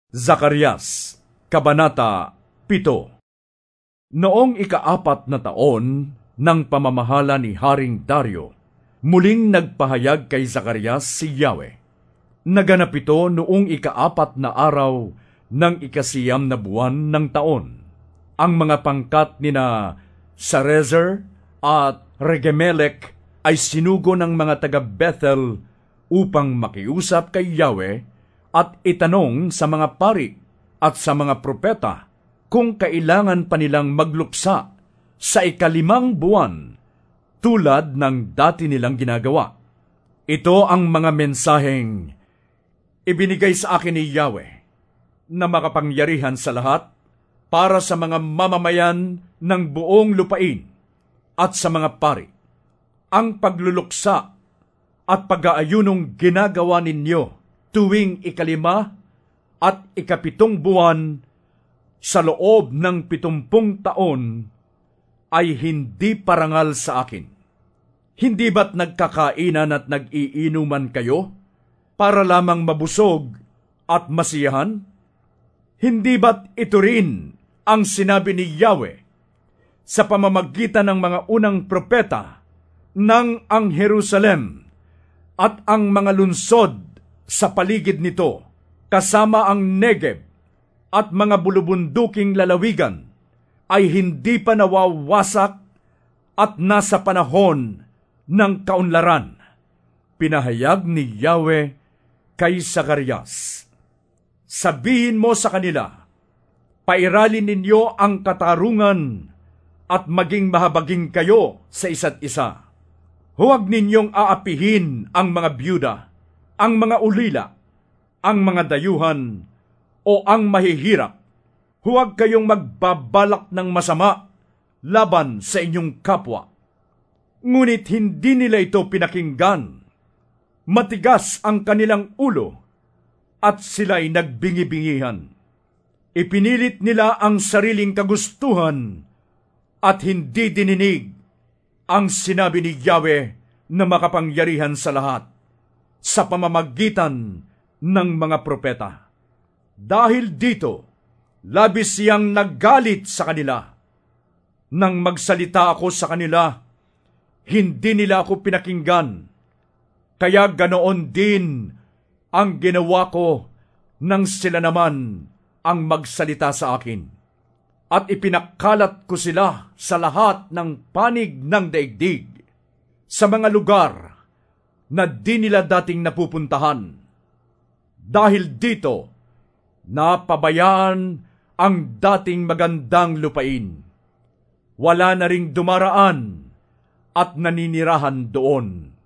Zacarias, Kabanata 7. Noong ika-4 na taon ng pamamahala ni Haring Dario, muling nagpahayag kay Zacarias si Yahweh. Naganap ito noong ika-4 na araw ng ika-9 na buwan ng taon. Ang mga pangkat nina Sarezer at Regemelech ay sinugo ng mga taga-Bethel upang makiusap kay Yahweh at itanong sa mga pari at sa mga propeta kung kailangan pa nilang magluksa sa ika-5 buwan tulad ng dati nilang ginagawa. Ito ang mga mensaheng ibinigay sa akin ni Yahweh na makapangyarihan sa lahat para sa mga mamamayan ng buong lupain at sa mga pari. Ang pagluluksa at pag-aayunong ginagawa ninyo tuwing ika-5 at ika-7 buwan sa loob ng 70 taon ay hindi parangal sa akin. Hindi ba't nagkakainan at nag-iinuman kayo para lamang mabusog at masiyahan? Hindi ba't ito rin ang sinabi ni Yahweh sa pamamagitan ng mga unang propeta ng ang Jerusalem at ang mga lunsod sa paligid nito, kasama ang Negeb at mga bulubunduking lalawigan, ay hindi pa nawawasak at nasa panahon ng kaunlaran. Pinahayag ni Yahweh kay Zacarias. Sabihin mo sa kanila, pairalin ninyo ang katarungan at maging mahabaging kayo sa isa't isa. Huwag ninyong aapihin ang mga byuda, ang mga ulila, ang mga dayuhan, o ang mahihirap. Huwag kayong magbabalak ng masama laban sa inyong kapwa. Ngunit hindi nila ito pinakinggan. Matigas ang kanilang ulo at sila'y nagbingi-bingihan. Ipinilit nila ang sariling kagustuhan at hindi dininig ang sinabi ni Yahweh na makapangyarihan sa lahat sa pamamagitan ng mga propeta. Dahil dito, labis siyang naggalit sa kanila. Nang magsalita ako sa kanila, hindi nila ako pinakinggan. Kaya ganoon din ang ginawa ko nang sila naman ang magsalita sa akin. At ipinakalat ko sila sa lahat ng panig ng daigdig, sa mga lugar na di nila dating napupuntahan. Dahil dito, napabayaan ang dating magandang lupain. Wala na ring dumaraan at naninirahan doon.